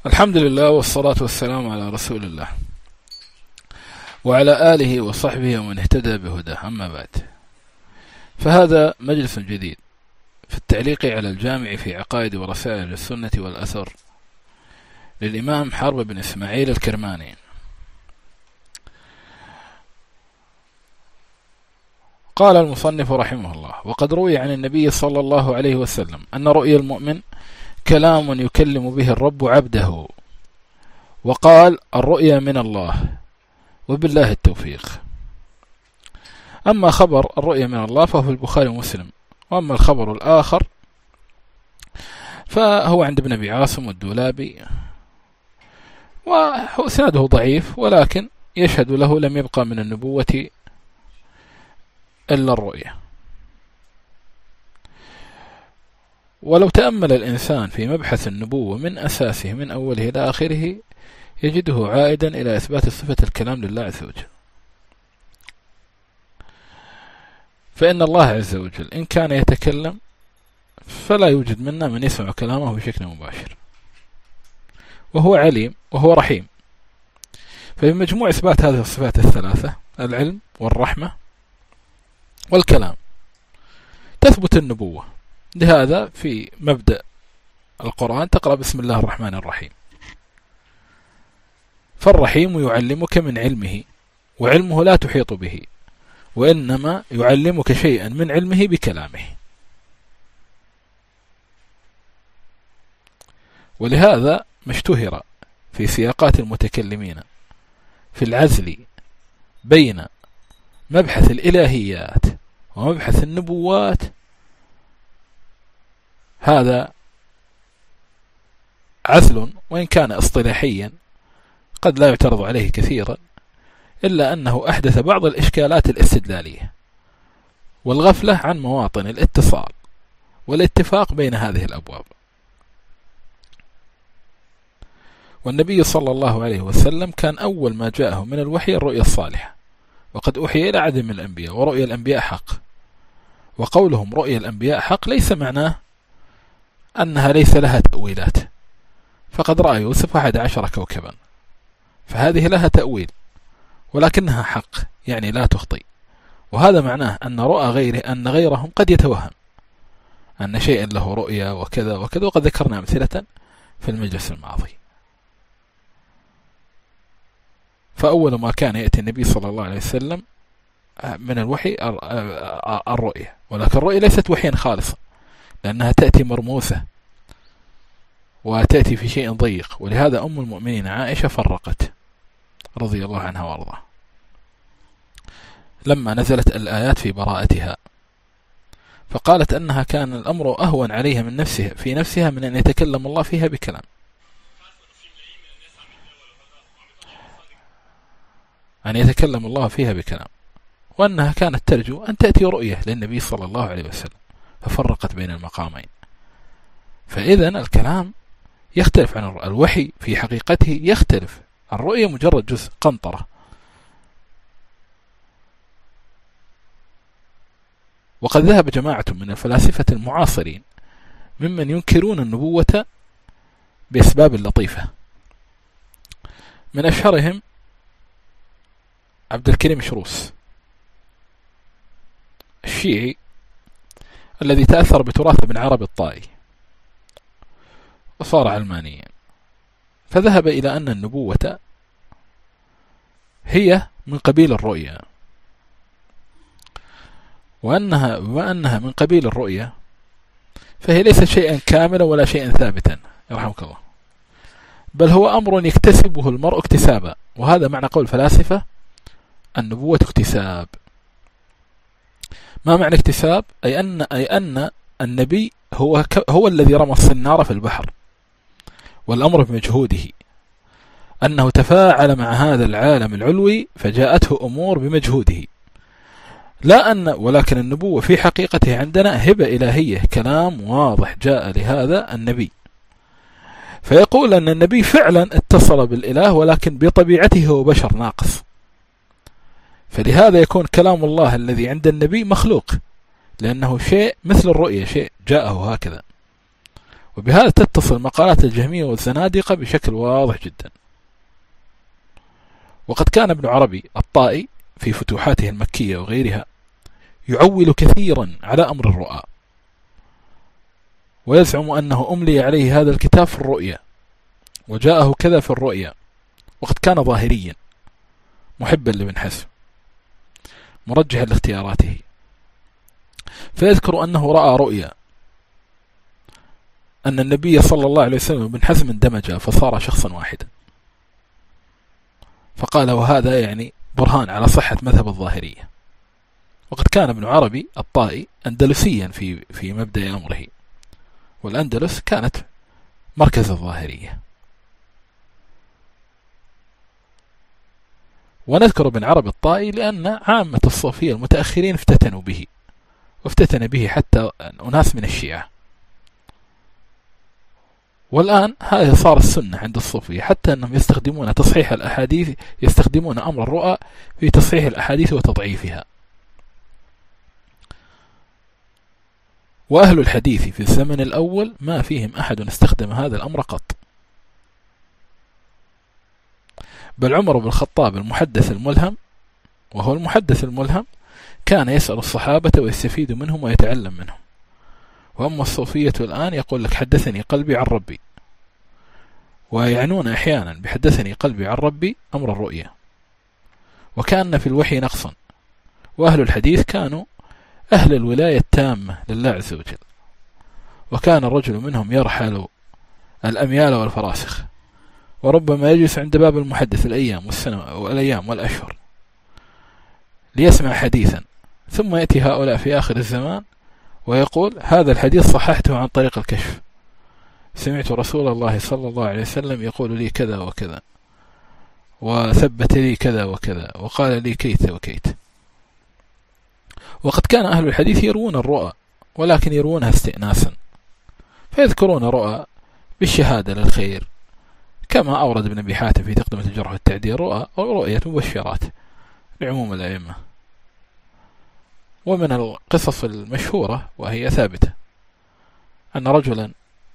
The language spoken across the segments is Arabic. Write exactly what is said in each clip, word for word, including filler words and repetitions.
الحمد لله والصلاة والسلام على رسول الله وعلى آله وصحبه ومن اهتدى بهداه، أما بعد، فهذا مجلس جديد في التعليق على الجامع في عقائد ورسائل السنة والأثر للإمام حرب بن إسماعيل الكرماني. قال المصنف رحمه الله: وقد روي عن النبي صلى الله عليه وسلم أن رؤيا المؤمن كلام يكلم به الرب عبده، وقال: الرؤيا من الله وبالله التوفيق. أما خبر الرؤيا من الله فهو في البخاري ومسلم، وأما الخبر الآخر فهو عند ابن أبي عاصم والدولابي، وسنده ضعيف، ولكن يشهد له لم يبقى من النبوة إلا الرؤيا. ولو تأمل الإنسان في مبحث النبوة من أساسه من أوله إلى آخره يجده عائدا إلى إثبات صفة الكلام لله عز وجل. فإن الله عز وجل إن كان يتكلم فلا يوجد منا من يسمع كلامه بشكل مباشر، وهو عليم وهو رحيم. فبمجموع إثبات هذه الصفات الثلاثة، العلم والرحمة والكلام، تثبت النبوة. لهذا في مبدأ القرآن تقرأ بسم الله الرحمن الرحيم. فالرحيم يعلمك من علمه، وعلمه لا تحيط به، وإنما يعلمك شيئا من علمه بكلامه. ولهذا ما اشتهر في سياقات المتكلمين في العزل بين مبحث الإلهيات ومبحث النبوات، هذا عزل وإن كان اصطلاحيا قد لا يعترض عليه كثيرا، إلا أنه أحدث بعض الإشكالات الاستدلالية والغفلة عن مواطن الاتصال والاتفاق بين هذه الأبواب. والنبي صلى الله عليه وسلم كان أول ما جاءه من الوحي الرؤيا الصالحة، وقد أوحي إلى عدد من الأنبياء، ورؤيا الأنبياء حق. وقولهم رؤيا الأنبياء حق ليس معناه أنها ليس لها تأويلات، فقد رأى يوسف أحد عشر كوكبا، فهذه لها تأويل ولكنها حق، يعني لا تخطئ. وهذا معناه أن رؤى غيره أن غيرهم قد يتوهم أن شيئا له رؤيا وكذا وكذا، وقد ذكرنا أمثلة في المجلس الماضي. فأول ما كان يأتي النبي صلى الله عليه وسلم من الوحي الرؤيا، ولكن الرؤيا ليست وحيا خالصا، لأنها تأتي مرموثة وتأتي في شيء ضيق. ولهذا أم المؤمنين عائشة فرقت رضي الله عنها وارضاها لما نزلت الآيات في براءتها، فقالت أنها كان الأمر أهون عليها من نفسها في نفسها من أن يتكلم الله فيها بكلام. أن يتكلم الله فيها بكلام، وأنها كانت ترجو أن تأتي رؤية للنبي صلى الله عليه وسلم، ففرقت بين المقامين. فإذا الكلام يختلف عن الرؤية. الوحي في حقيقته يختلف، الرؤية مجرد جزء قنطرة. وقد ذهب جماعة من الفلاسفة المعاصرين ممن ينكرون النبوة بأسباب لطيفة، من أشهرهم عبد الكريم شروس الشيعي الذي تأثر بتراث ابن عربي الطائي وصار علمانيا، فذهب إلى أن النبوة هي من قبيل الرؤيا، وأنها وأنها من قبيل الرؤيا فهي ليست شيئا كاملا ولا شيئا ثابتا يرحمك الله، بل هو أمر يكتسبه المرء اكتسابا. وهذا معنى قول الفلاسفة النبوة اكتساب. ما معنى اكتساب؟ أي أن, أي أن النبي هو, هو الذي رمى الصنارة في البحر، والأمر بمجهوده، أنه تفاعل مع هذا العالم العلوي فجاءته أمور بمجهوده، لا أن ولكن النبوة في حقيقته عندنا هبة إلهية، كلام واضح جاء لهذا النبي. فيقول أن النبي فعلا اتصل بالإله، ولكن بطبيعته هو بشر ناقص، فلهذا يكون كلام الله الذي عند النبي مخلوق، لأنه شيء مثل الرؤية، شيء جاءه هكذا. وبهذا تتصل مقالات الجهمية والزنادقة بشكل واضح جدا. وقد كان ابن عربي الطائي في فتوحاته المكية وغيرها يعول كثيرا على أمر الرؤى، ويزعم أنه أملي عليه هذا الكتاب في الرؤيا وجاءه كذا في الرؤيا، وقد كان ظاهريا محبا لابن حزم مرجحا لاختياراته، فيذكر أنه رأى رؤيا أن النبي صلى الله عليه وسلم وابن حزم اندمجا فصار شخصا واحدا، فقال وهذا يعني برهان على صحة مذهب الظاهرية. وقد كان ابن عربي الطائي أندلسيا في في مبدأ أمره، والأندلس كانت مركز الظاهرية. ونذكر ابن عربي الطائي لأن عامة الصوفية المتأخرين افتتنوا به، وافتتن به حتى أناس من الشيعة. والآن هذه صار السنة عند الصوفية، حتى أنهم يستخدمون تصحيح الأحاديث، يستخدمون أمر الرؤى في تصحيح الأحاديث وتضعيفها. وأهل الحديث في الزمن الأول ما فيهم أحد استخدم هذا الأمر قط، بل عمر بن الخطاب المحدث الملهم، وهو المحدث الملهم، كان يسأل الصحابة ويستفيد منهم ويتعلم منهم. وأما الصوفية الآن يقول لك حدثني قلبي عن ربي، ويعنون أحيانا بحدثني قلبي عن ربي أمر الرؤية، وكان في الوحي نقصا. وأهل الحديث كانوا أهل الولاية التامة لله عز وجل، وكان الرجل منهم يرحل الأميال والفراسخ، وربما يجلس عند باب المحدث الأيام والسنة والأيام والأشهر ليسمع حديثا، ثم يأتي هؤلاء في آخر الزمان ويقول هذا الحديث صححته عن طريق الكشف، سمعت رسول الله صلى الله عليه وسلم يقول لي كذا وكذا، وثبت لي كذا وكذا، وقال لي كيت وكيت. وقد كان أهل الحديث يروون الرؤى، ولكن يروونها استئناسا، فيذكرون رؤى بالشهادة للخير، كما أورد ابن أبي حاتم في تقدمة الجرح والتعديل رؤى ورؤية مبشرات لعموم الأئمة. ومن القصص المشهورة وهي ثابتة أن رجلا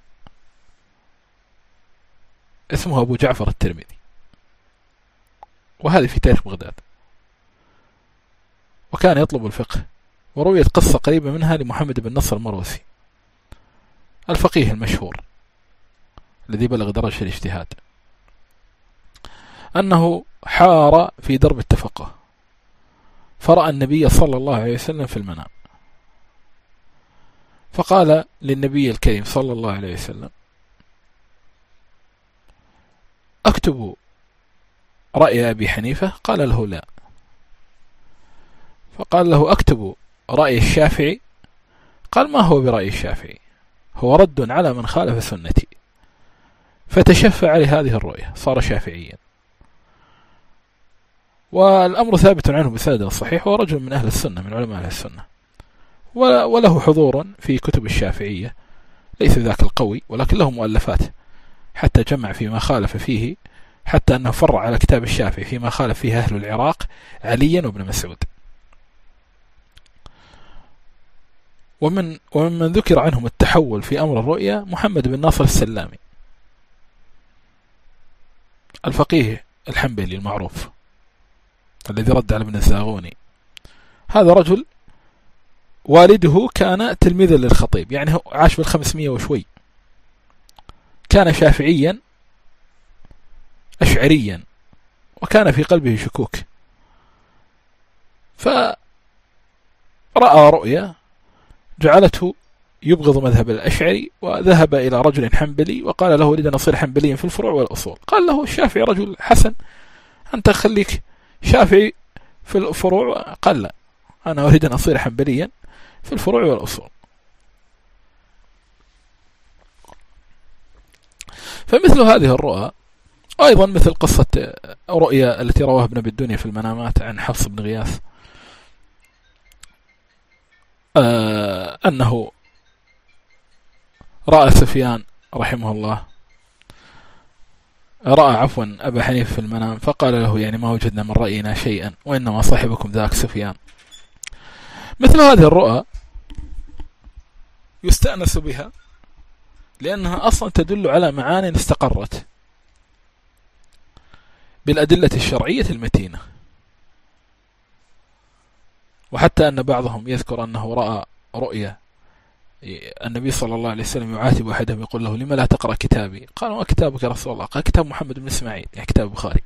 اسمه أبو جعفر الترمذي، وهذه في تاريخ بغداد، وكان يطلب الفقه، ورويت قصة قريبة منها لمحمد بن نصر المروسي الفقيه المشهور الذي بلغ درجة الاجتهاد، أنه حار في درب التفقه، فرأى النبي صلى الله عليه وسلم في المنام، فقال للنبي الكريم صلى الله عليه وسلم أكتب رأي أبي حنيفة؟ قال له لا. فقال له أكتب رأي الشافعي؟ قال ما هو برأي الشافعي، هو رد على من خالف سنتي. فتشفع لهذه الرؤية، صار شافعيا، والأمر ثابت عنه بسند صحيح، ورجل من أهل السنة من علماء أهل السنة، وله حضور في كتب الشافعية، ليس ذاك القوي، ولكن له مؤلفات حتى جمع فيما خالف فيه، حتى أنه فرع على كتاب الشافعي فيما خالف فيه أهل العراق عليا وابن مسعود. ومن ومن ذكر عنهم التحول في أمر الرؤيا محمد بن ناصر السلامي الفقيه الحنبلي المعروف الذي رد على ابن الزاغوني. هذا رجل والده كان تلميذا للخطيب، يعني هو عاش بالخمسمية وشوي، كان شافعيا أشعريا، وكان في قلبه شكوك، فرأى رؤيا جعلته يبغض مذهب الأشعري، وذهب إلى رجل حنبلي وقال له أريد أن أصير حنبليا في الفروع والأصول. قال له الشافعي رجل حسن، أنت خليك شافعي في الفروع. قال لا، أنا أريد أن أصير حنبليا في الفروع والأصول. فمثل هذه الرؤى، أيضا مثل قصة رؤيا التي رواها ابن أبي الدنيا في المنامات عن حفص بن غياث، آه أنه رأى سفيان رحمه الله رأى عفوا أبا حنيفة في المنام، فقال له يعني ما وجدنا من رأينا شيئا، وإنما صاحبكم ذاك سفيان. مثل هذه الرؤى يستأنس بها لأنها أصلا تدل على معاني استقرت بالأدلة الشرعية المتينة. وحتى أن بعضهم يذكر أنه رأى رؤيا النبي صلى الله عليه وسلم يعاتب أحدهم يقول له: لما لا تقرأ كتابي؟ قال: ما كتابك يا رسول الله؟ قال: كتاب محمد بن إسماعيل، يعني كتاب البخاري.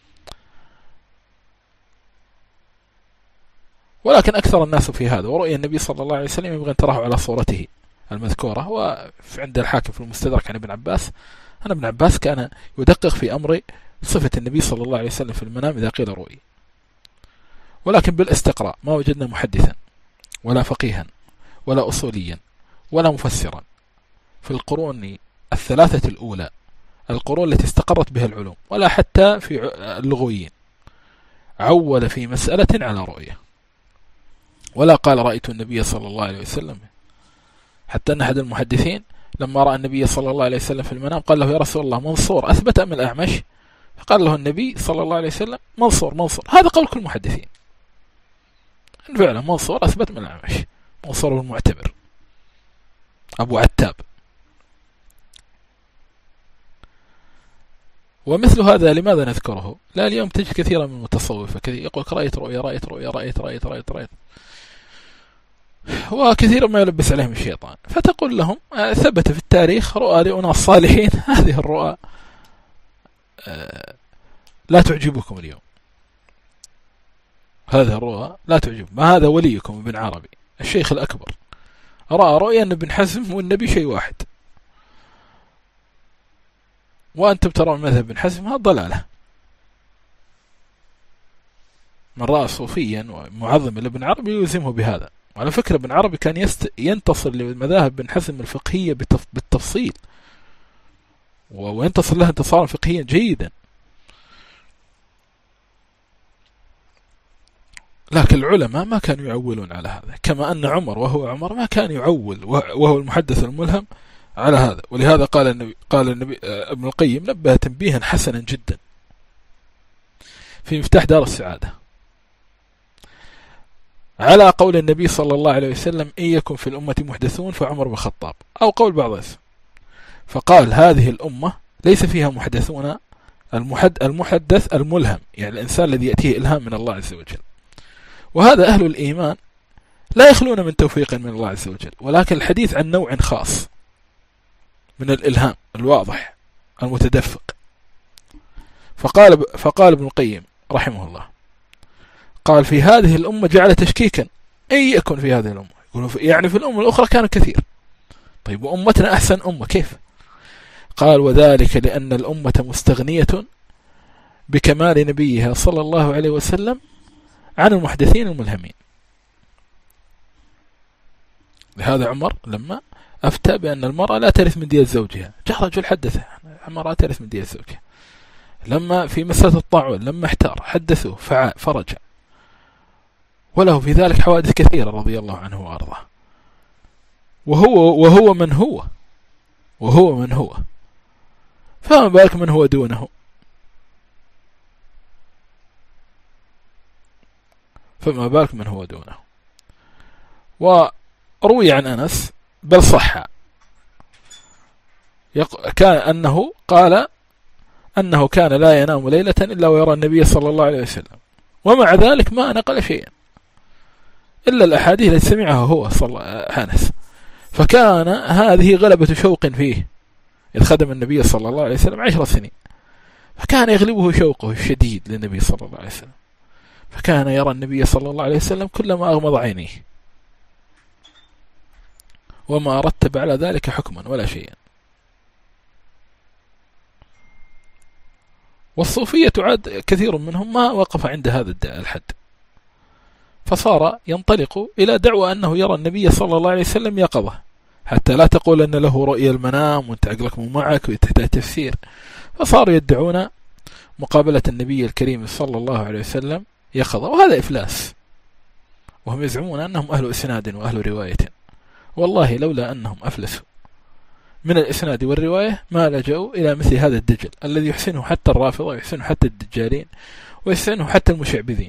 ولكن أكثر الناس في هذا، ورؤيا النبي صلى الله عليه وسلم يبغى أن تراه على صورته المذكورة. وعند الحاكم في المستدرك عن ابن عباس أن ابن عباس كان يدقق في أمر صفة النبي صلى الله عليه وسلم في المنام إذا قيل رؤي. ولكن بالاستقراء ما وجدنا محدثا ولا فقيها ولا أصوليا ولا مفسرا في القرون الثلاثة الأولى، القرون التي استقرت بها العلوم، ولا حتى في اللغويين، عول في مسألة على رؤية، ولا قال: رأيت النبي صلى الله عليه وسلم. حتى أن أحد المحدثين لما رأى النبي صلى الله عليه وسلم في المنام قال له: يا رسول الله، منصور أثبت أم الأعمش؟ فقال له النبي صلى الله عليه وسلم: منصور منصور. هذا قول كل المحدثين، فعلا منصور أثبت من الأعمش، منصور المعتبر أبو عتاب. ومثل هذا لماذا نذكره؟ لا، اليوم تجد كثيرا من المتصوفة يقول: رأيت رؤيا رأيت رؤيا رأيت رأيت رأيت رأيت، وكثيرا ما يلبس عليهم الشيطان. فتقول لهم: ثبت في التاريخ رؤى لأناس صالحين، هذه الرؤى لا تعجبكم اليوم، هذه الرؤى لا تعجب. ما هذا وليكم ابن عربي الشيخ الأكبر رأى رؤيا أن ابن حزم والنبي شيء واحد، وأنتم ترون مذهب ابن حزم هذا ضلالة. من رأى صوفيا ومعظم لابن عربي يلزمه بهذا. وعلى فكرة ابن عربي كان يست... ينتصر لمذاهب ابن حزم الفقهية بتف... بالتفصيل، وينتصر لها انتصارا فقهيا جيدا. لكن العلماء ما كانوا يعولون على هذا، كما أن عمر وهو عمر ما كان يعول وهو المحدث الملهم على هذا. ولهذا قال النبي قال النبي ابن القيم نبه تنبيها حسنا جدا في مفتاح دار السعادة على قول النبي صلى الله عليه وسلم: إن يكن في الأمة محدثون فعمر بن الخطاب، أو قول بعض الناس. فقال: هذه الأمة ليس فيها محدثون، المحد المحدث الملهم، يعني الإنسان الذي يأتيه إلهام من الله عز وجل. وهذا أهل الإيمان لا يخلون من توفيق من الله عز وجل، ولكن الحديث عن نوع خاص من الإلهام الواضح المتدفق. فقال فقال ابن القيم رحمه الله، قال: في هذه الأمة جعل تشكيكا، أن يكن في هذه الأمة، يعني في الأمة الأخرى كان كثير. طيب وأمتنا أحسن أمة كيف؟ قال: وذلك لأن الأمة مستغنية بكمال نبيها صلى الله عليه وسلم عن المحدثين الملهمين. لهذا عمر لما أفتى بأن المرأة لا ترث من دية زوجها، جاء رجل حدثه: المرأة ترث من دية زوجها. لما في مسألة الطاعون لما احتار حدثوه فرجع، وله في ذلك حوادث كثيرة رضي الله عنه وأرضاه. وهو وهو من هو وهو من هو فما بالك من هو دونه. فما بالك من هو دونه. وروي عن أنس بل صح كان أنه قال أنه كان لا ينام ليلة إلا ويرى النبي صلى الله عليه وسلم، ومع ذلك ما نقل شيئا إلا الأحاديث التي سمعها هو صلى أنس. فكان هذه غلبة شوق فيه، إذ خدم النبي صلى الله عليه وسلم عشر سنين، فكان يغلبه شوقه الشديد للنبي صلى الله عليه وسلم، فكان يرى النبي صلى الله عليه وسلم كلما أغمض عينيه، وما رتب على ذلك حكما ولا شيئا. والصوفية عاد كثير منهم ما وقف عند هذا الحد، فصار ينطلق إلى دعوة أنه يرى النبي صلى الله عليه وسلم يقظة، حتى لا تقول أن له رؤيا المنام وانت عقلك مو معك وتحتاج تفسير. فصاروا يدعون مقابلة النبي الكريم صلى الله عليه وسلم يقظة، وهذا إفلاس، وهم يزعمون أنهم أهل إسناد وأهل رواية. والله لولا أنهم أفلسوا من الإسناد والرواية ما لجأوا إلى مثل هذا الدجل الذي يحسنه حتى الرافضة ويحسنه حتى الدجالين ويحسنه حتى المشعبذين.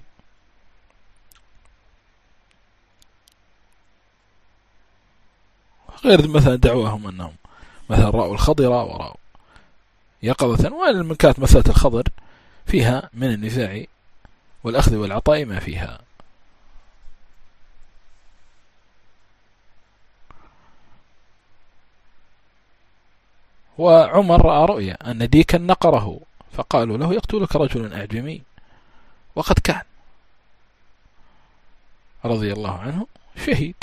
غير مثلا دعواهم أنهم مثلا رأوا الخضرة ورأوا يقظة، ومن كانت مسألة الخضر فيها من النزاع والأخذ والعطاء ما فيها. وعمر رأى رؤيا أن ديكا نقره، فقالوا له يقتلك رجل أعجمي، وقد كان رضي الله عنه شهيد.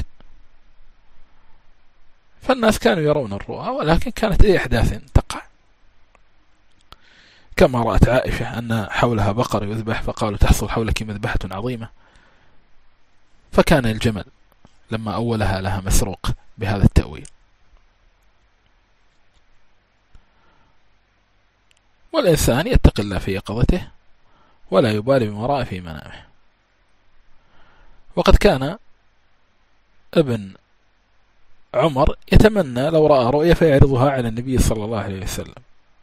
فالناس كانوا يرون الرؤى، ولكن كانت أي أحداث تقع، كما رأت عائشة أن حولها بقر يذبح فقالوا تحصل حولك مذبحة عظيمة، فكان الجمل لما أولها لها مسروق بهذا التأويل. والإنسان يتقي الله في يقظته ولا يبالي بما رأى في منامه. وقد كان ابن عمر يتمنى لو رأى رؤيا فيعرضها على النبي صلى الله عليه وسلم،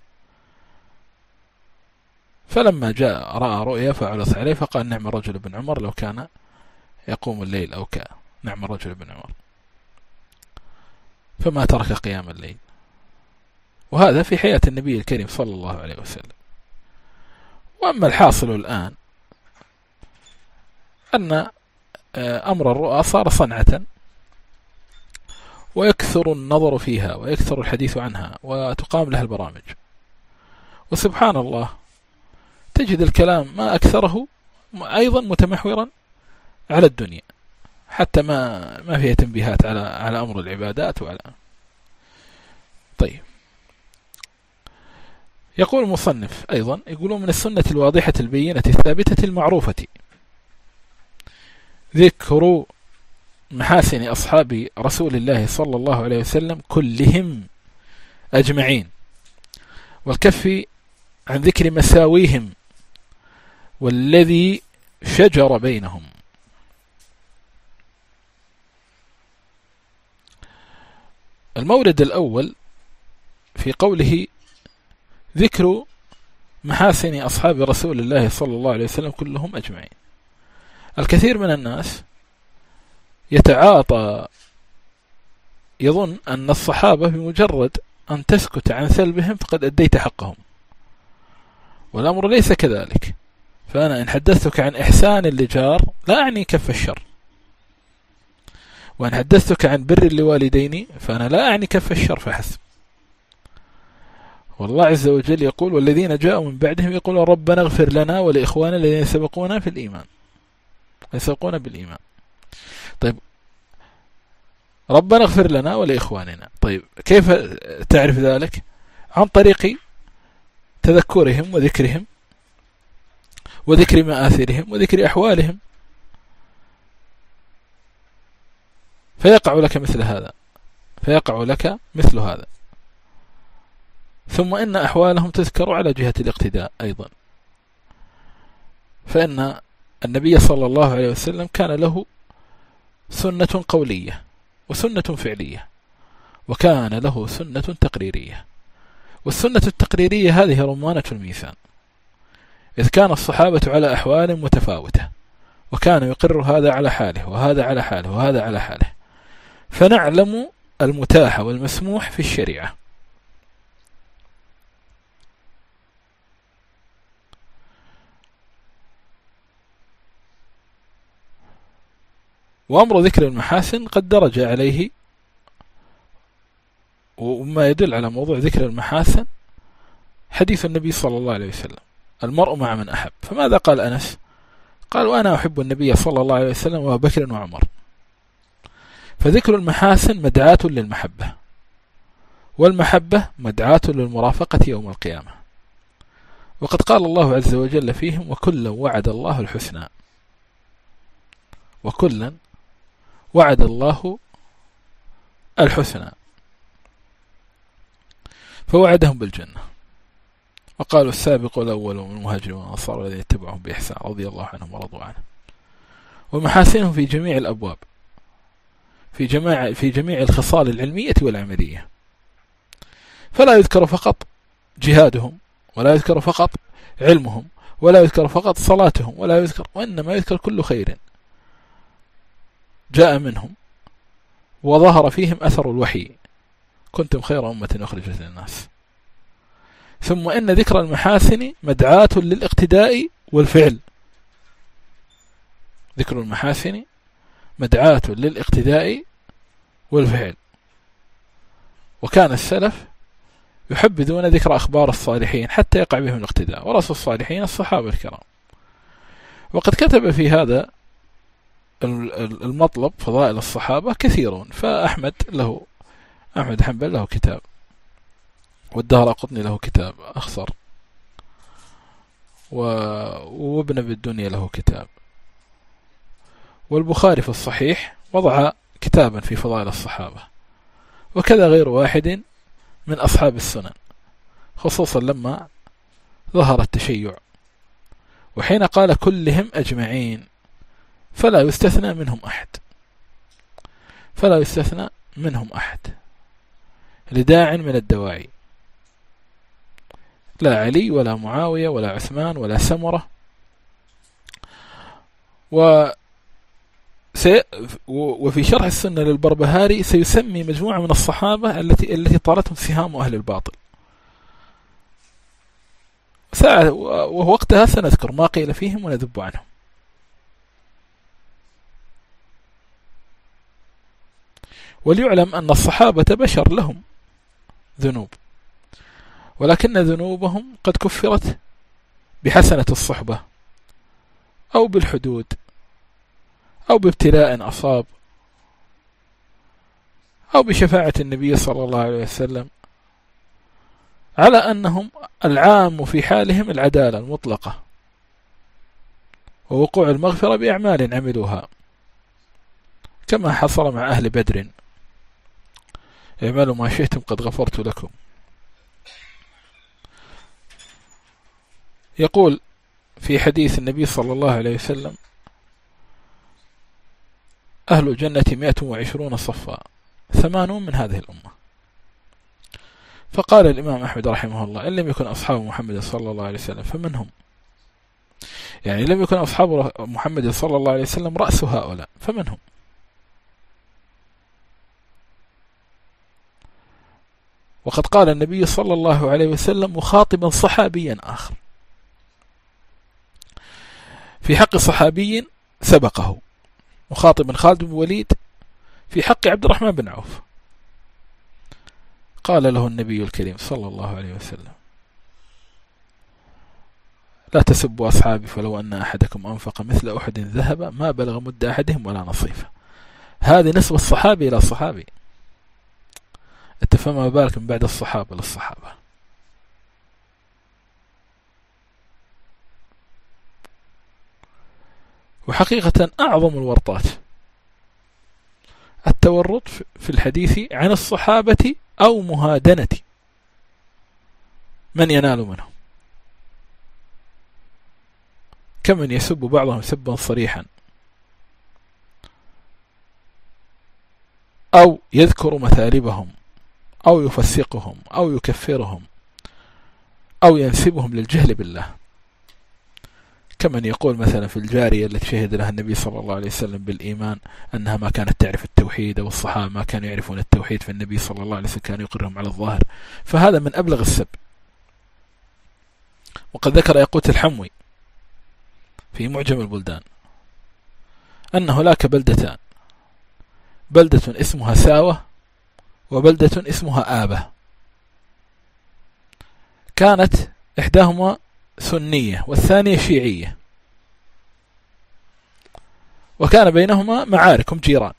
فلما جاء رأى رؤيا فعرض عليه فقال نعم الرجل ابن عمر لو كان يقوم الليل أو كان نعم الرجل ابن عمر، فما ترك قيام الليل. وهذا في حياة النبي الكريم صلى الله عليه وسلم. وأما الحاصل الآن أن أمر الرؤى صار صنعة، ويكثر النظر فيها ويكثر الحديث عنها وتقام لها البرامج، وسبحان الله تجد الكلام ما أكثره أيضا متمحورا على الدنيا، حتى ما ما فيها تنبيهات على على أمر العبادات وعلى. طيب، يقول المصنف أيضا، يقولون من السنة الواضحة البينة الثابتة المعروفة ذكر محاسن أصحاب رسول الله صلى الله عليه وسلم كلهم أجمعين، والكف عن ذكر مساويهم والذي شجر بينهم. المورد الأول في قوله ذكر محاسن أصحاب رسول الله صلى الله عليه وسلم كلهم أجمعين. الكثير من الناس يتعاطى يظن أن الصحابة بمجرد أن تسكت عن سلبهم فقد أديت حقهم، والأمر ليس كذلك. فأنا إن حدثتك عن إحسان لجار لا أعني كف الشر، وإن حدثتك عن بر لوالديني فأنا لا أعني كف الشر فحسب. والله عز وجل يقول والذين جاءوا من بعدهم يقولون ربنا اغفر لنا ولإخواننا الذين سبقونا في الإيمان يسبقون بالإيمان. طيب، ربنا اغفر لنا ولإخواننا، طيب كيف تعرف ذلك؟ عن طريق تذكرهم وذكرهم وذكر مآثرهم وذكر أحوالهم، فيقع لك مثل هذا فيقع لك مثل هذا. ثم إن أحوالهم تذكر على جهة الاقتداء أيضا، فإن النبي صلى الله عليه وسلم كان له سنة قولية وسنة فعلية، وكان له سنة تقريرية. والسنة التقريرية هذه رمانة الميزان، إذ كان الصحابة على أحوال متفاوتة، وكان يقر هذا على حاله وهذا على حاله وهذا على حاله، فنعلم المتاح والمسموح في الشريعة. وأمر ذكر المحاسن قد درج عليه، وما يدل على موضوع ذكر المحاسن حديث النبي صلى الله عليه وسلم المرء مع من أحب. فماذا قال أنس؟ قال وأنا أحب النبي صلى الله عليه وسلم وأبو بكر وعمر. فذكر المحاسن مدعاة للمحبة، والمحبة مدعاة للمرافقة يوم القيامة. وقد قال الله عز وجل فيهم وكلا وعد الله الحسنى، وكلا وعد الله الحسنى، فوعدهم بالجنة. وقالوا السابق الأول من المهاجرين والأنصار الذين اتبعهم بإحسان رضي الله عنهم ورضوا عنه. ومحاسنهم في جميع الأبواب، في جميع في جميع الخصال العلمية والعملية، فلا يذكر فقط جهادهم، ولا يذكر فقط علمهم، ولا يذكر فقط صلاتهم، ولا يذكر، وإنما يذكر كل خير جاء منهم وظهر فيهم أثر الوحي كنتم خير أمة أخرجت للناس. ثم إن ذكر المحاسن مدعاة للاقتداء والفعل. ذكر المحاسن مدعاة للاقتداء والفعل. وكان السلف يحبذون ذكر أخبار الصالحين حتى يقع بهم الاقتداء، ورأس الصالحين الصحابة الكرام. وقد كتب في هذا المطلب فضائل الصحابة كثيرون، فأحمد له أحمد حنبل له كتاب، والدارقطني له كتاب أخصر، وابن أبي الدنيا له كتاب، والبخاري في الصحيح وضع كتابا في فضائل الصحابة، وكذا غير واحد من أصحاب السنن، خصوصا لما ظهر التشيع. وحين قال كلهم أجمعين فلا يستثنى منهم أحد، فلا يستثنى منهم أحد لداع من الدواعي، لا علي ولا معاوية ولا عثمان ولا سمرة. و وفي شرح السنة للبربهاري سيسمي مجموعة من الصحابة التي التي طالتهم سهام أهل الباطل، ووقتها سنذكر ما قيل فيهم ونذب عنهم. وليعلم أن الصحابة بشر لهم ذنوب، ولكن ذنوبهم قد كفرت بحسنة الصحبة أو بالحدود أو بابتلاء أصاب أو بشفاعة النبي صلى الله عليه وسلم، على أنهم العام في حالهم العدالة المطلقة ووقوع المغفرة بأعمال عملوها، كما حصل مع أهل بدر: اعملوا ما شئتم قد غفرت لكم. يقول في حديث النبي صلى الله عليه وسلم: أهل الجنة مئة وعشرون صفا، ثمانون من هذه الأمة. فقال الإمام أحمد رحمه الله: إن لم يكن أصحاب محمد صلى الله عليه وسلم فمن هم؟ يعني لم يكن أصحاب محمد صلى الله عليه وسلم رأس هؤلاء، فمن هم؟ وقد قال النبي صلى الله عليه وسلم مخاطبا صحابيا آخر في حق صحابي سبقه، مخاطبا خالد بن وليد في حق عبد الرحمن بن عوف، قال له النبي الكريم صلى الله عليه وسلم: لا تسبوا أصحابي فلو أن أحدكم أنفق مثل أحد ذهب ما بلغ مد أحدهم ولا نصيفه. هذه نسبة الصحابي إلى الصحابي، أنت فما بالك من بعد الصحابة للصحابة. وحقيقة أعظم الورطات التورط في الحديث عن الصحابة أو مهادنة من ينال منهم، كمن يسب بعضهم سبا صريحا، أو يذكر مثالبهم، أو يفسقهم، أو يكفرهم، أو ينسبهم للجهل بالله، كمن يقول مثلا في الجارية التي شهد لها النبي صلى الله عليه وسلم بالإيمان أنها ما كانت تعرف التوحيد، والصحابة ما كانوا يعرفون التوحيد، فالنبي صلى الله عليه وسلم كان يقرهم على الظاهر. فهذا من أبلغ السب. وقد ذكر ياقوت الحموي في معجم البلدان أن هناك بلدتان: بلدة اسمها ساوة، وبلدة اسمها آبة. كانت إحداهما سنية والثانية شيعية، وكان بينهما معارك، هم جيران.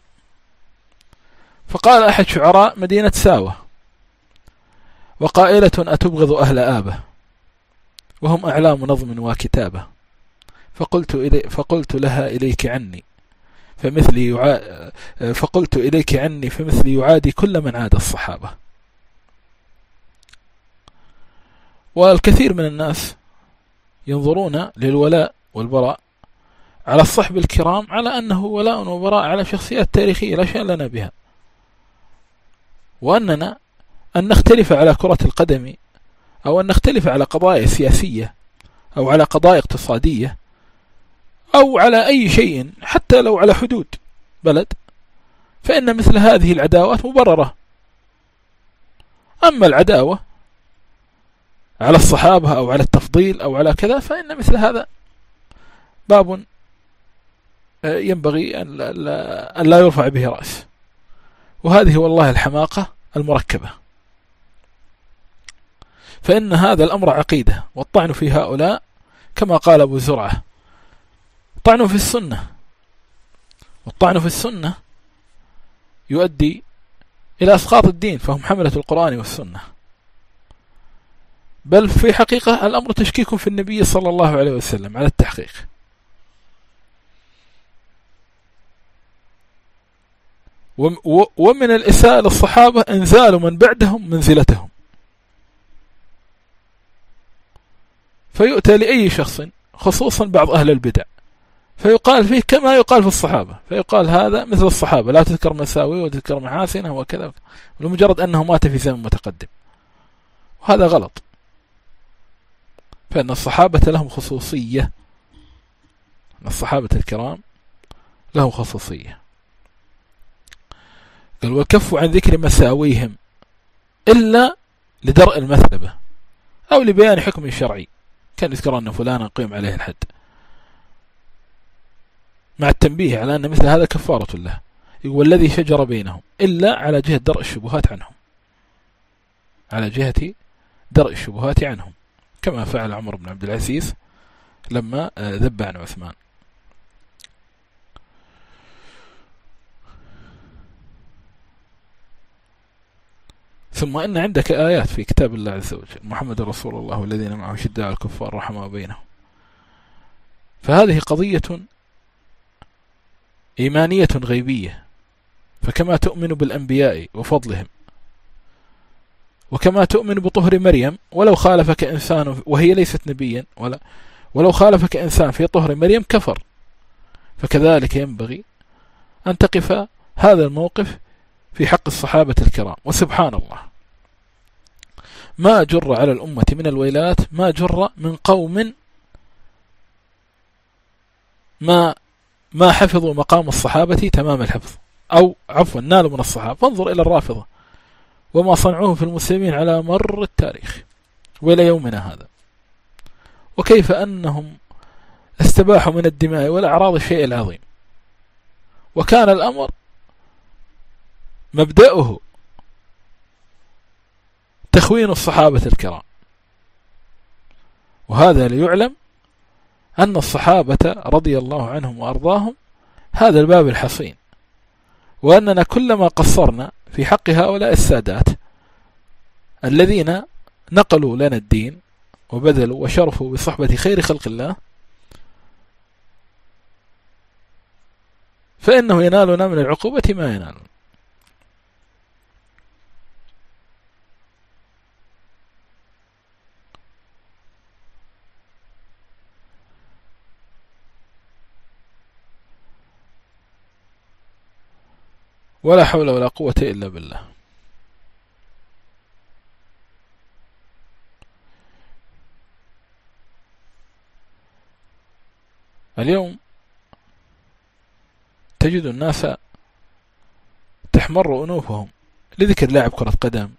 فقال أحد شعراء مدينة ساوة: وقائلة أتبغض أهل آبة وهم أعلام نظم وكتابة، فقلت, إلي فقلت لها إليك عني فمثلي يعا... فقلت إليك عني فمثلي يعادي كل من عاد الصحابة. والكثير من الناس ينظرون للولاء والبراء على الصحب الكرام على أنه ولاء وبراء على شخصيات تاريخية لا شأن لنا بها، وأننا أن نختلف على كرة القدم، أو أن نختلف على قضايا سياسية، أو على قضايا اقتصادية، أو على أي شيء، حتى لو على حدود بلد، فإن مثل هذه العداوات مبررة، أما العداوة على الصحابة أو على التفضيل أو على كذا فإن مثل هذا باب ينبغي أن لا يرفع به رأس، وهذه والله الحماقة المركبة. فإن هذا الأمر عقيدة، والطعن في هؤلاء كما قال أبو زرعة طعن في السنة، والطعن في السنة يؤدي إلى أسقاط الدين، فهم حملة القرآن والسنة. بل في حقيقة الأمر تشكيك في النبي صلى الله عليه وسلم على التحقيق. ومن الإساءة للصحابة إنزال من بعدهم منزلتهم، فيؤتى لأي شخص خصوصا بعض أهل البدع فيقال فيه كما يقال في الصحابة، فيقال هذا مثل الصحابة لا تذكر مساوي وتذكر محاسنه وكذا، لمجرد أنه مات في زمن متقدم، وهذا غلط. فإن الصحابة لهم خصوصية، الصحابة الكرام لهم خصوصية. قال والكف عن ذكر مساويهم إلا لدرء المثلبة أو لبيان حكم شرعي، كان يذكر أن فلانا قيم عليه الحد، مع التنبيه على أن مثل هذا كفارة له، والذي شجر بينهم إلا على جهة درء الشبهات عنهم، على جهة درء الشبهات عنهم، كما فعل عمر بن عبد العزيز لما ذب عن عثمان. ثم إن عندك آيات في كتاب الله عز وجل محمد رسول الله والذين معه شداء على الكفار رحماء بينهم، فهذه قضية إيمانية غيبية. فكما تؤمن بالأنبياء وفضلهم، وكما تؤمن بطهر مريم ولو خالفك إنسان وهي ليست نبيا، ولا ولو خالفك إنسان في طهر مريم كفر، فكذلك ينبغي أن تقف هذا الموقف في حق الصحابة الكرام. وسبحان الله ما جر على الأمة من الويلات ما جر من قوم ما ما حفظوا مقام الصحابة تمام الحفظ، أو عفوا نالوا من الصحابة. فانظر إلى الرافضة وما صنعوه في المسلمين على مر التاريخ وإلى يومنا هذا، وكيف أنهم استباحوا من الدماء والأعراض الشيء العظيم، وكان الأمر مبدأه تخوين الصحابة الكرام. وهذا ليعلم أن الصحابة رضي الله عنهم وأرضاهم هذا الباب الحصين، وأننا كلما قصرنا في حق هؤلاء السادات الذين نقلوا لنا الدين وبذلوا وشرفوا بصحبة خير خلق الله، فإنه ينالنا من العقوبة ما ينالنا. ولا حول ولا قوة إلا بالله. اليوم تجد الناس تحمر أنوفهم لذكر لاعب كرة قدم،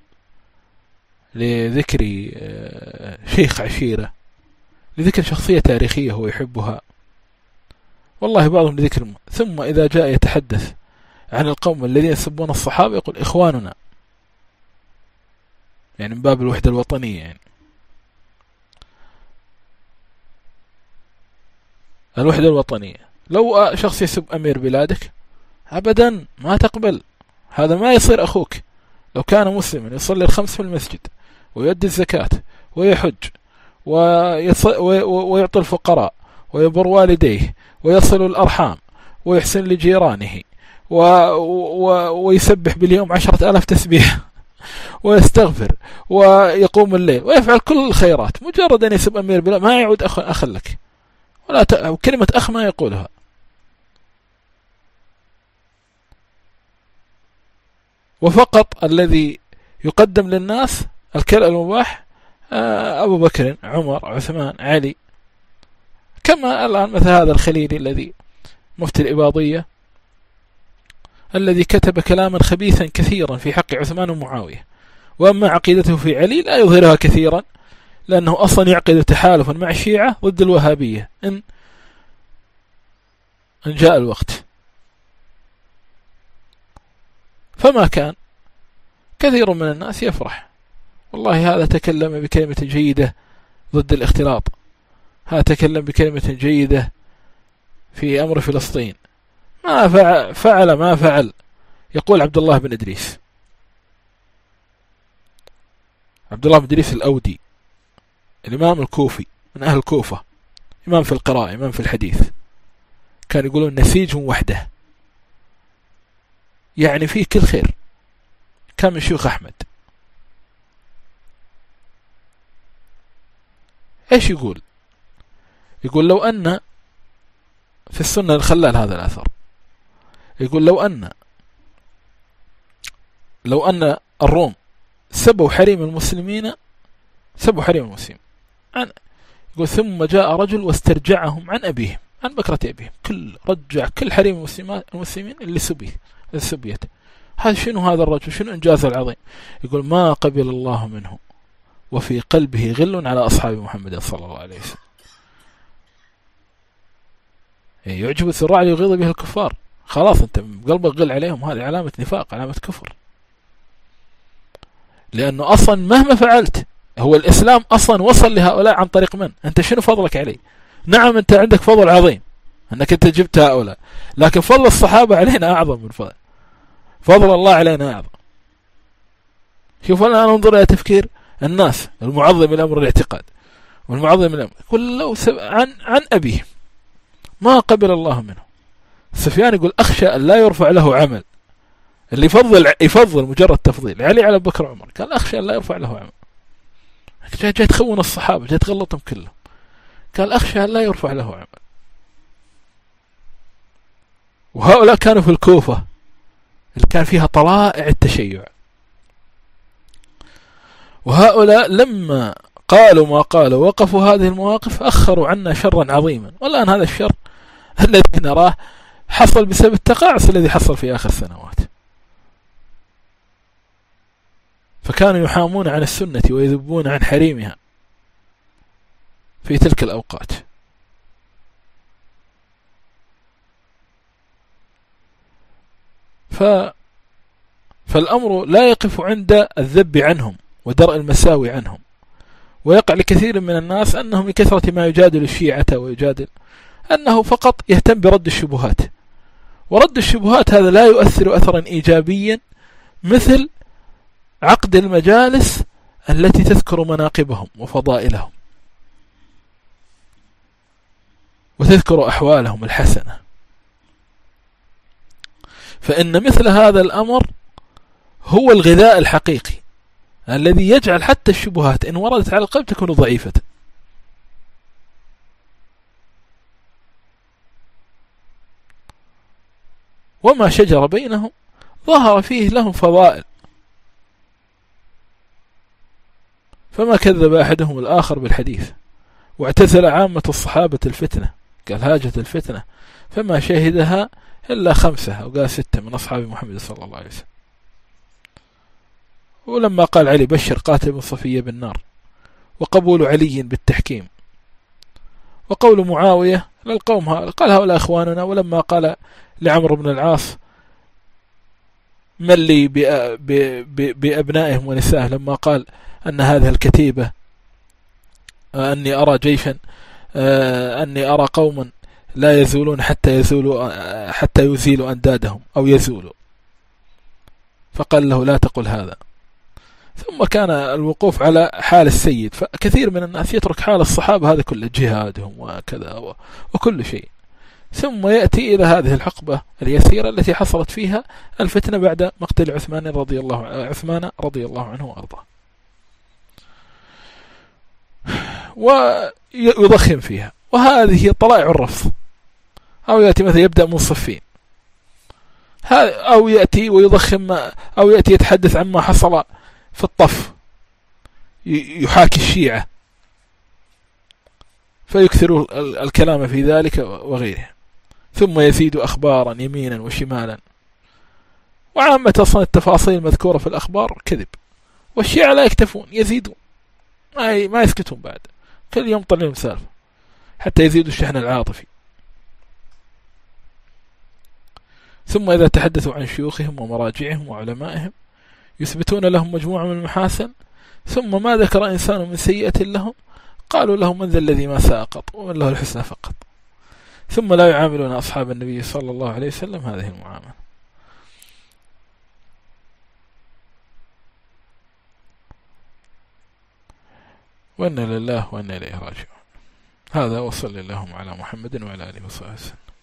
لذكر شيخ عشيرة، لذكر شخصية تاريخية هو يحبها، والله بعضهم لذكر. ثم إذا جاء يتحدث عن القوم الذين يسبون الصحابة يقول إخواننا، يعني من باب الوحدة الوطنية. يعني الوحدة الوطنية، لو شخص يسب أمير بلادك أبدا ما تقبل، هذا ما يصير أخوك. لو كان مسلما يصلي الخمس في المسجد ويؤدي الزكاة ويحج ويعطي الفقراء ويبر والديه ويصل الأرحام ويحسن لجيرانه و... و... ويسبح باليوم عشرة آلاف تسبيح ويستغفر ويقوم الليل ويفعل كل الخيرات، مجرد أن يسب أمير بلاد ما يعود أخ, أخ لك، ولا ت... كلمة أخ ما يقولها. وفقط الذي يقدم للناس الكلام المباح أبو بكر، عمر، عثمان، علي، كما الآن مثل هذا الخليلي الذي مفتي الإباضية الذي كتب كلاما خبيثا كثيرا في حق عثمان ومعاوية، وأما عقيدته في علي لا يظهرها كثيرا، لأنه أصلا يعقد تحالفا مع الشيعة ضد الوهابية إن إن جاء الوقت. فما كان كثير من الناس يفرح، والله هذا تكلم بكلمة جيدة ضد الاختلاط، هذا تكلم بكلمة جيدة في أمر فلسطين، ما فعل ما فعل. يقول عبد الله بن إدريس، عبد الله بن إدريس الأودي، الإمام الكوفي من أهل الكوفة، إمام في القراءة، إمام في الحديث، كان يقولون نسيج وحده، يعني فيه كل خير. كان من شيوخ أحمد. إيش يقول؟ يقول لو أن في السنة الخلال هذا الأثر، يقول لو أن لو أن الروم سبوا حريم المسلمين، سبوا حريم المسلمين، يقول ثم جاء رجل واسترجعهم عن أبيهم، عن بكرة أبيهم، كل رجع كل حريم المسلمين اللي سبيه السبيت، هذا شنو هذا الرجل؟ شنو إنجازه العظيم؟ يقول ما قبل الله منه وفي قلبه غل على أصحاب محمد صلى الله عليه وسلم. يعجب الذراع يغيظ به الكفار، خلاص أنت قلبك غل عليهم، هذه علامة نفاق، علامة كفر. لأنه أصلا مهما فعلت، هو الإسلام أصلا وصل لهؤلاء عن طريق من؟ أنت شنو فضلك عليه؟ نعم أنت عندك فضل عظيم أنك أنت جبت هؤلاء، لكن فضل الصحابة علينا أعظم من فضل فضل الله علينا أعظم. شوف الآن انظر إلى تفكير الناس المعظم الأمر الاعتقاد والمعظم الأمر، يقول لو عن عن أبيه ما قبل الله منه. سفيان يقول أخشى أن لا يرفع له عمل، اللي يفضل يفضل مجرد تفضيل علي على بكر وعمر، قال أخشى أن لا يرفع له عمل. جاي جاي تخون الصحابة، جاي تغلطهم كلهم، قال أخشى أن لا يرفع له عمل. وهؤلاء كانوا في الكوفة اللي كان فيها طلائع التشيع، وهؤلاء لما قالوا ما قالوا وقفوا هذه المواقف أخروا عنا شرا عظيما. والآن هذا الشر الذي نراه حصل بسبب التقاعس الذي حصل في آخر السنوات. فكانوا يحامون عن السنة ويذبون عن حريمها في تلك الأوقات. ف... فالأمر لا يقف عند الذب عنهم ودرء المساوي عنهم، ويقع لكثير من الناس أنهم لكثرة ما يجادل الشيعة ويجادل أنه فقط يهتم برد الشبهات، ورد الشبهات هذا لا يؤثر أثرا إيجابيا مثل عقد المجالس التي تذكر مناقبهم وفضائلهم وتذكر أحوالهم الحسنة. فإن مثل هذا الأمر هو الغذاء الحقيقي الذي يجعل حتى الشبهات إن وردت على القلب تكون ضعيفة. وما شجر بينهم ظهر فيه لهم فضائل، فما كذب أحدهم الآخر بالحديث، واعتزل عامة الصحابة الفتنة، قال هاجة الفتنة فما شهدها إلا خمسة أو قال ستة من أصحاب محمد صلى الله عليه وسلم. ولما قال علي بشر قاتل بن صفية بالنار، وقبول علي بالتحكيم، وقول معاوية للقوم قال هؤلاء أخواننا. ولما قال لعمرو بن العاص من لي بأبنائهم ونسائهم، لما قال أن هذه الكتيبة أني أرى جيشا أني أرى قوما لا يزولون حتى يزولوا حتى يزيلوا أندادهم أو يزولوا، فقال له لا تقل هذا. ثم كان الوقوف على حال السيد، فكثير من الناس يترك حال الصحابة هذا كله جهادهم وكذا وكل شيء، ثم يأتي إلى هذه الحقبة اليسيرة التي حصلت فيها الفتنة بعد مقتل عثمان رضي الله عثمان رضي الله عنه وأرضاه، ويضخم فيها. وهذه طلائع الرفض، أو يأتي مثلا يبدأ من صفين، أو يأتي ويضخم، أو يأتي يتحدث عما حصل في الطف، يحاكي الشيعة فيكثر الكلام في ذلك وغيره، ثم يزيد أخبارا يمينا وشمالا. وعامة أصلا التفاصيل المذكورة في الأخبار كذب، والشيعة لا يكتفون، يزيدون، ما ما يسكتون بعد، كل يوم طلعوا سالفة حتى يزيدوا الشحن العاطفي. ثم إذا تحدثوا عن شيوخهم ومراجعهم وعلمائهم يثبتون لهم مجموعة من المحاسن، ثم ما ذكر إنسان من سيئة لهم قالوا له من ذا الذي ما ساقط ومن له الحسنى فقط. ثم لا يعاملون أصحاب النبي صلى الله عليه وسلم هذه المعاملة. وإنا لله وإنا إليه راجعون. هذا وصلى اللهم على محمد وعلى آله وصحبه وسلم.